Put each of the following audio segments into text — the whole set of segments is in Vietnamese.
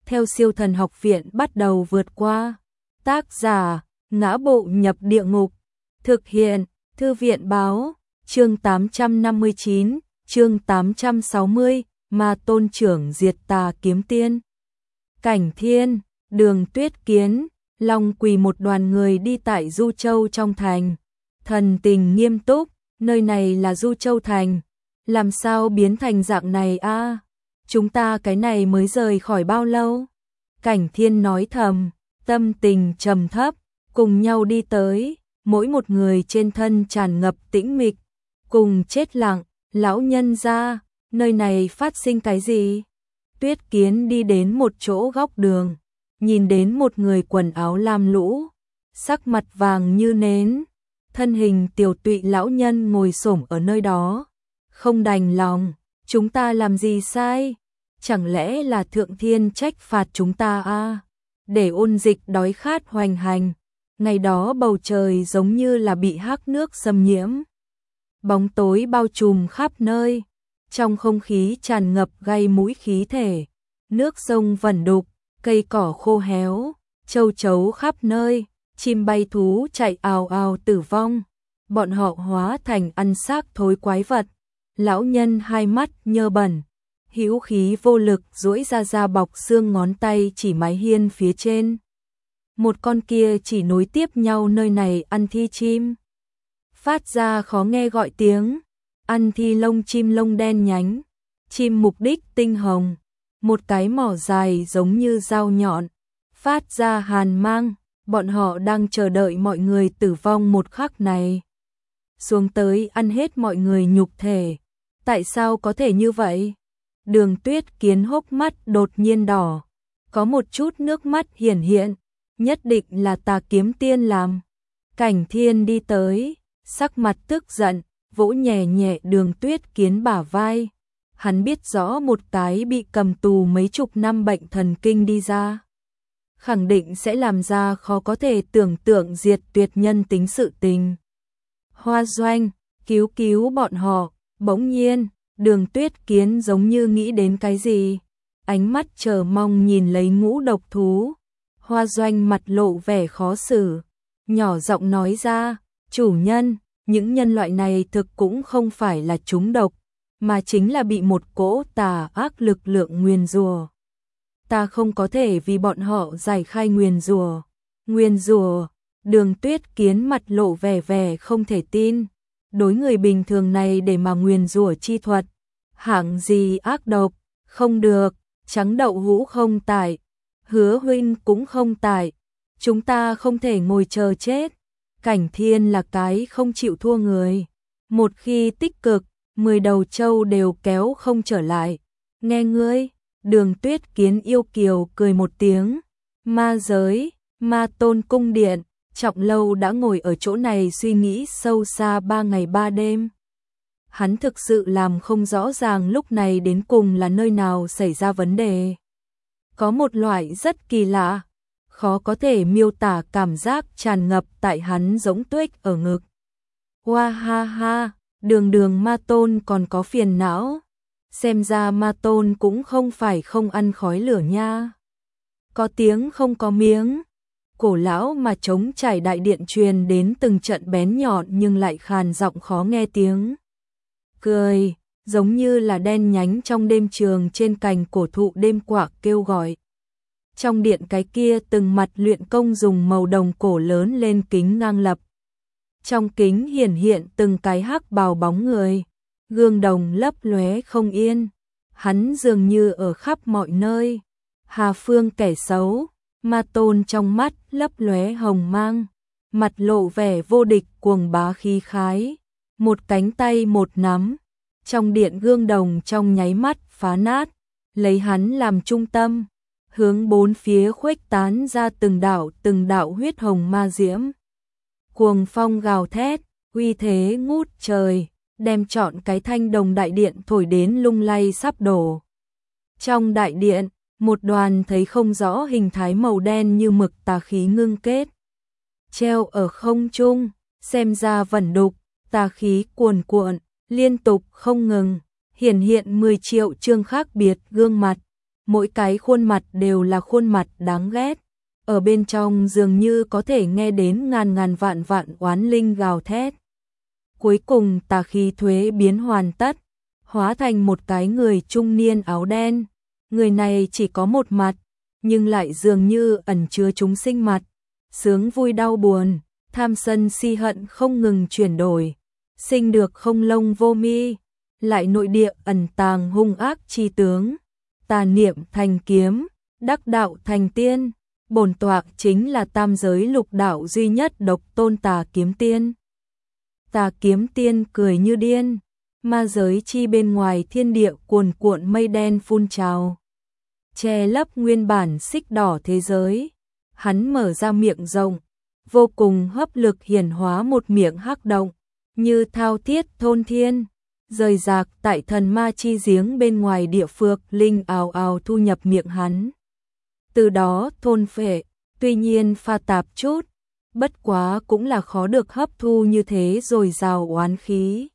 theo Siêu Thần Học Viện bắt đầu vượt qua. Tác giả: Ngã Bộ Nhập Địa Ngục. Thực hiện: Thư viện báo. Chương 859, chương 860, Ma Tôn Trưởng Diệt Tà Kiếm Tiên. Cảnh Thiên, Đường Tuyết Kiến, Long Quỳ một đoàn người đi tại Du Châu trong thành. Thần tình nghiêm túc, nơi này là Du Châu thành, làm sao biến thành dạng này a? Chúng ta cái này mới rời khỏi bao lâu? Cảnh Thiên nói thầm, tâm tình trầm thấp, cùng nhau đi tới, mỗi một người trên thân tràn ngập tĩnh mịch, cùng chết lặng. Lão nhân gia, nơi này phát sinh cái gì? Tuyết Kiến đi đến một chỗ góc đường, nhìn đến một người quần áo lam lũ, sắc mặt vàng như nến, thân hình tiểu tụy lão nhân ngồi xổm ở nơi đó, không đành lòng, chúng ta làm gì sai? Chẳng lẽ là Thượng Thiên trách phạt chúng ta a? Để ôn dịch đói khát hoành hành, ngày đó bầu trời giống như là bị hắc nước xâm nhiễm. Bóng tối bao trùm khắp nơi, trong không khí tràn ngập gây mũi khí thể, nước sông vẩn đục, cây cỏ khô héo, châu chấu khắp nơi, chim bay thú chạy ào ào tử vong, bọn họ hóa thành ăn xác thối quái vật. Lão nhân hai mắt nhơ bẩn, hữu khí vô lực duỗi ra bọc xương ngón tay chỉ mái hiên phía trên. Một con kia chỉ nối tiếp nhau nơi này ăn thi chim, phát ra khó nghe gọi tiếng, ăn thi lông chim lông đen nhánh, chim mục đích tinh hồng, một cái mỏ dài giống như dao nhọn, phát ra hàn mang, bọn họ đang chờ đợi mọi người tử vong một khắc này. Xuống tới ăn hết mọi người nhục thể, tại sao có thể như vậy? Đường Tuyết Kiến hốc mắt đột nhiên đỏ, có một chút nước mắt hiển hiện, nhất định là Tà Kiếm Tiên làm. Cảnh Thiên đi tới, sắc mặt tức giận, vỗ nhẹ nhẹ Đường Tuyết Kiến bả vai. Hắn biết rõ một cái bị cầm tù mấy chục năm bệnh thần kinh đi ra, khẳng định sẽ làm ra khó có thể tưởng tượng diệt tuyệt nhân tính sự tình. Hoa Doanh, cứu bọn họ. Bỗng nhiên, Đường Tuyết Kiến giống như nghĩ đến cái gì, ánh mắt chờ mong nhìn lấy Ngũ Độc Thú. Hoa Doanh mặt lộ vẻ khó xử, nhỏ giọng nói ra, chủ nhân, những nhân loại này thực cũng không phải là trúng độc, mà chính là bị một cỗ tà ác lực lượng nguyền rủa. Ta không có thể vì bọn họ giải khai nguyền rủa. Nguyền rủa? Đường Tuyết Kiến mặt lộ vẻ không thể tin. Đối người bình thường này để mà nguyền rủa chi thuật, hạng gì ác độc, không được, Trắng Đậu Hũ không tại, Hứa huynh cũng không tại, chúng ta không thể ngồi chờ chết. Cảnh Thiên là cái không chịu thua người, một khi tích cực, 10 đầu trâu đều kéo không trở lại. Nghe ngươi. Đường Tuyết Kiến yêu kiều cười một tiếng. Ma giới, Ma Tôn cung điện, Trọng Lâu đã ngồi ở chỗ này suy nghĩ sâu xa 3 ngày 3 đêm. Hắn thực sự làm không rõ ràng lúc này đến cùng là nơi nào xảy ra vấn đề. Có một loại rất kỳ lạ, khó có thể miêu tả cảm giác tràn ngập tại hắn giống tuếch ở ngực. Hoa ha ha, đường Ma Tôn còn có phiền não. Xem ra Ma Tôn cũng không phải không ăn khói lửa nha. Có tiếng không có miếng. Cổ lão mà trống trải đại điện truyền đến từng trận bén nhọn nhưng lại khàn giọng khó nghe tiếng cười, giống như là đen nhánh trong đêm trường trên cành cổ thụ đêm quạ kêu gọi. Trong điện cái kia từng mặt luyện công dùng màu đồng cổ lớn lên kính ngang lập. Trong kính hiển hiện từng cái hắc bào bóng người, gương đồng lấp lóe không yên. Hắn dường như ở khắp mọi nơi. Hà Phương kẻ xấu, Ma Tôn trong mắt lấp lóe hồng mang, mặt lộ vẻ vô địch cuồng bá khí khái, một cánh tay một nắm, trong điện gương đồng trong nháy mắt phá nát, lấy hắn làm trung tâm, hướng bốn phía khuếch tán ra từng đạo huyết hồng ma diễm. Cuồng phong gào thét, uy thế ngút trời, đem trọn cái thanh đồng đại điện thổi đến lung lay sắp đổ. Trong đại điện, một đoàn thấy không rõ hình thái màu đen như mực tà khí ngưng kết, treo ở không trung, xem ra vẩn đục, tà khí cuồn cuộn, liên tục không ngừng, hiển hiện 10 triệu chương khác biệt gương mặt, mỗi cái khuôn mặt đều là khuôn mặt đáng ghét. Ở bên trong dường như có thể nghe đến ngàn ngàn vạn vạn oán linh gào thét. Cuối cùng tà khí thuế biến hoàn tất, hóa thành một cái người trung niên áo đen. Người này chỉ có một mặt, nhưng lại dường như ẩn chứa chúng sinh mặt. Sướng vui đau buồn, tham sân si hận không ngừng chuyển đổi. Sinh được không lông vô mi, lại nội địa ẩn tàng hung ác chi tướng. Tà niệm thành kiếm, đắc đạo thành tiên. Bổn tọa chính là tam giới lục đạo duy nhất độc tôn Tà Kiếm Tiên. Tà Kiếm Tiên cười như điên, ma giới chi bên ngoài thiên địa cuồn cuộn mây đen phun trào, che lấp nguyên bản xích đỏ thế giới. Hắn mở ra miệng rộng, vô cùng hấp lực hiển hóa một miệng hắc động, như thao thiết thôn thiên, rời rạc tại thần ma chi giếng bên ngoài địa phược linh ào ào thu nhập miệng hắn. Từ đó thôn phệ, tuy nhiên pha tạp chút, bất quá cũng là khó được hấp thu như thế rồi rào oán khí.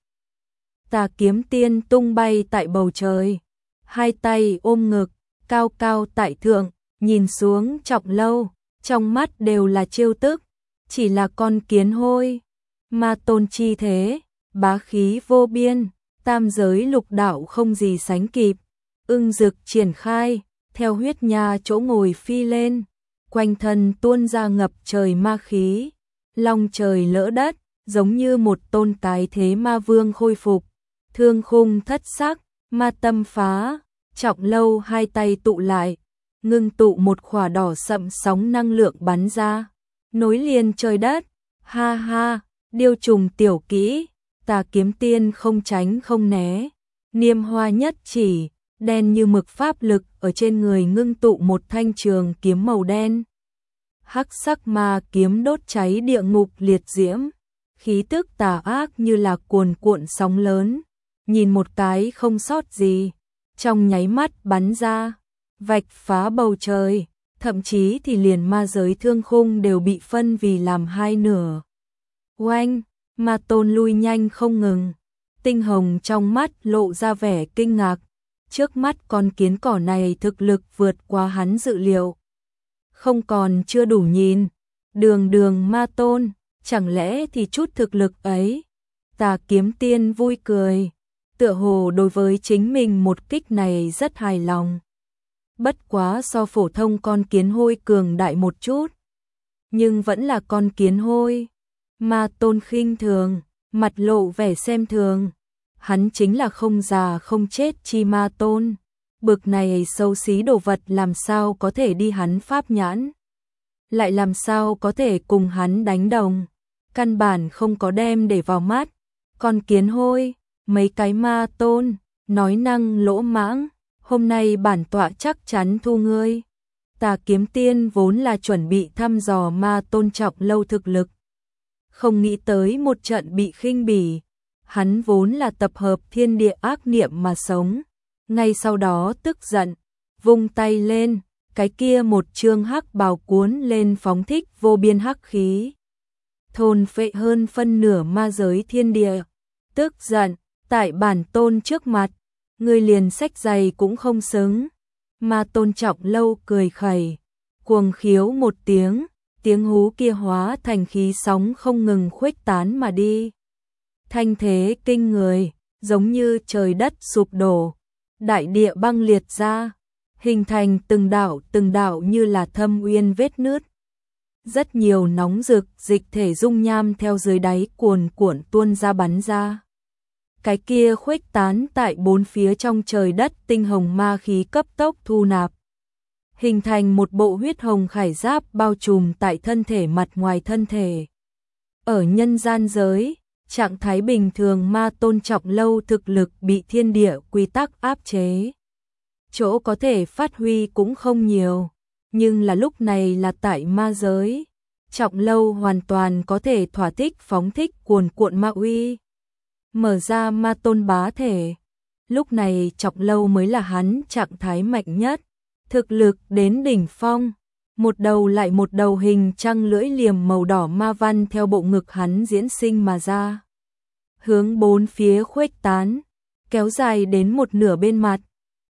Tà Kiếm Tiên tung bay tại bầu trời, hai tay ôm ngực, cao cao tại thượng, nhìn xuống Trọng Lâu, trong mắt đều là trêu tức, chỉ là con kiến hôi. Ma tôn chi thế, bá khí vô biên, tam giới lục đạo không gì sánh kịp, ưng rực triển khai. Theo huyết nha chỗ ngồi phi lên, quanh thân tuôn ra ngập trời ma khí, long trời lỡ đất, giống như một tôn cái thế ma vương khôi phục, thương khung thất sắc, ma tâm phá. Trọng Lâu hai tay tụ lại, ngưng tụ một khỏa đỏ sậm sóng năng lượng bắn ra, nối liền trời đất. Ha ha, điêu trùng tiểu kỹ, Tà Kiếm Tiên không tránh không né, niêm hoa nhất chỉ. Đen như mực pháp lực ở trên người ngưng tụ một thanh trường kiếm màu đen. Hắc sắc ma kiếm đốt cháy địa ngục liệt diễm, khí tức tà ác như là cuồn cuộn sóng lớn, nhìn một cái không sót gì, trong nháy mắt bắn ra, vạch phá bầu trời, thậm chí thì liền ma giới thương khung đều bị phân vì làm hai nửa. Oanh, ma tôn lui nhanh không ngừng, tinh hồng trong mắt lộ ra vẻ kinh ngạc. Trước mắt con kiến cỏ này thực lực vượt qua hắn dự liệu. Không còn chưa đủ nhìn, đường đường ma tôn, chẳng lẽ thì chút thực lực ấy. Tà Kiếm Tiên vui cười, tựa hồ đối với chính mình một kích này rất hài lòng. Bất quá so phổ thông con kiến hôi cường đại một chút, nhưng vẫn là con kiến hôi. Ma tôn khinh thường, mặt lộ vẻ xem thường. Hắn chính là không già không chết chi ma tôn, bực này xấu xí đồ vật làm sao có thể đi hắn pháp nhãn, lại làm sao có thể cùng hắn đánh đồng, căn bản không có đem để vào mắt. Con kiến hôi, mấy cái ma tôn, nói năng lỗ mãng, hôm nay bản tọa chắc chắn thu ngươi. Tà Kiếm Tiên vốn là chuẩn bị thăm dò ma tôn Trọng Lâu thực lực, không nghĩ tới một trận bị khinh bỉ. Hắn vốn là tập hợp thiên địa ác niệm mà sống, ngay sau đó tức giận, vung tay lên, cái kia một chương hắc bào cuốn lên phóng thích vô biên hắc khí, thôn phệ hơn phân nửa ma giới thiên địa. Tức giận, tại bản tôn trước mặt, ngươi liền xách giày cũng không xứng. Ma tôn Trọng Lâu cười khẩy, cuồng khiếu một tiếng, tiếng hú kia hóa thành khí sóng không ngừng khuếch tán mà đi. Thanh thế kinh người, giống như trời đất sụp đổ, đại địa băng liệt ra, hình thành từng đạo như là thâm uyên vết nứt. Rất nhiều nóng rực dịch thể dung nham theo dưới đáy cuồn cuộn tuôn ra bắn ra. Cái kia khuếch tán tại bốn phía trong trời đất tinh hồng ma khí cấp tốc thu nạp, hình thành một bộ huyết hồng khải giáp bao trùm tại thân thể mặt ngoài thân thể. Ở nhân gian giới, trạng thái bình thường ma tôn Trọng Lâu thực lực bị thiên địa quy tắc áp chế, chỗ có thể phát huy cũng không nhiều, nhưng là lúc này là tại ma giới, Trọng Lâu hoàn toàn có thể thỏa thích phóng thích cuồn cuộn ma uy, mở ra ma tôn bá thể. Lúc này Trọng Lâu mới là hắn trạng thái mạnh nhất, thực lực đến đỉnh phong. Một đầu lại một đầu hình trăng lưỡi liềm màu đỏ ma văn theo bộ ngực hắn diễn sinh mà ra, hướng bốn phía khuếch tán, kéo dài đến một nửa bên mặt.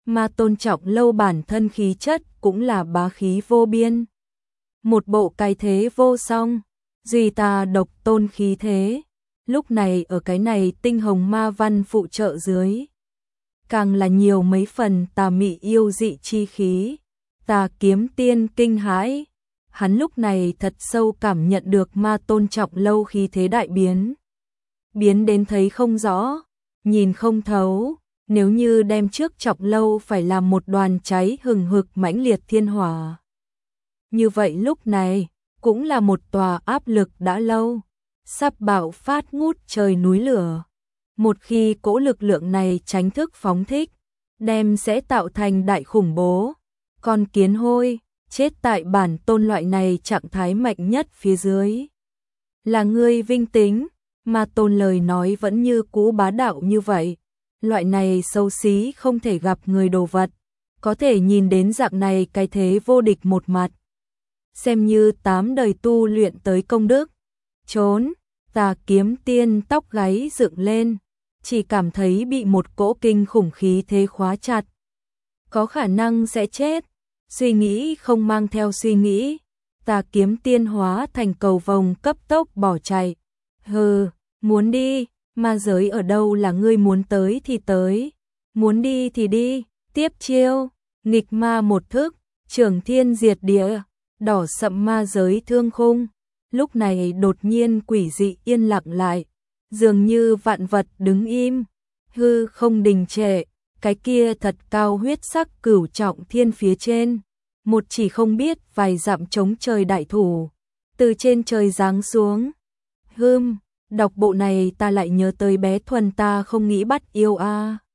Ma Tôn Trọng Lâu bản thân khí chất cũng là bá khí vô biên. Một bộ cái thế vô song, duy ta độc tôn khí thế. Lúc này ở cái này tinh hồng ma văn phụ trợ dưới, càng là nhiều mấy phần tà mị yêu dị chi khí. Tà Kiếm Tiên kinh hãi, hắn lúc này thật sâu cảm nhận được Ma Tôn Trọng Lâu khí thế đại biến. Biến đến thấy không rõ, nhìn không thấu, nếu như đem trước Trọng Lâu phải làm một đoàn cháy hừng hực mãnh liệt thiên hỏa. Như vậy lúc này, cũng là một tòa áp lực đã lâu, sắp bạo phát ngút trời núi lửa. Một khi cỗ lực lượng này tránh thức phóng thích, đem sẽ tạo thành đại khủng bố. Con kiến hôi, chết tại bản tôn loại này trạng thái mạnh nhất phía dưới. Là ngươi vinh tính, Ma Tôn lời nói vẫn như cũ bá đạo như vậy. Loại này xấu xí không thể gặp người đồ vật, có thể nhìn đến dạng này cái thế vô địch một mặt. Xem như 8 đời tu luyện tới công đức. Trốn, Tà Kiếm Tiên tóc gáy dựng lên, chỉ cảm thấy bị một cỗ kinh khủng khí thế khóa chặt. Có khả năng sẽ chết, suy nghĩ không mang theo suy nghĩ. Tà Kiếm Tiên hóa thành cầu vồng cấp tốc bỏ chạy. Hừ, muốn đi, ma giới ở đâu là ngươi muốn tới thì tới, muốn đi thì đi. Tiếp chiêu, nghịch ma một thức, Trường Thiên Diệt Địa, đỏ sậm ma giới thương khung. Lúc này đột nhiên quỷ dị yên lặng lại, dường như vạn vật đứng im, hư không đình trệ. Cái kia thật cao huyết sắc cửu trọng thiên phía trên, một chỉ không biết vài dặm trống trời đại thủ, từ trên trời giáng xuống. Đọc bộ này ta lại nhớ tới bé Thuần ta không nghĩ bắt yêu a.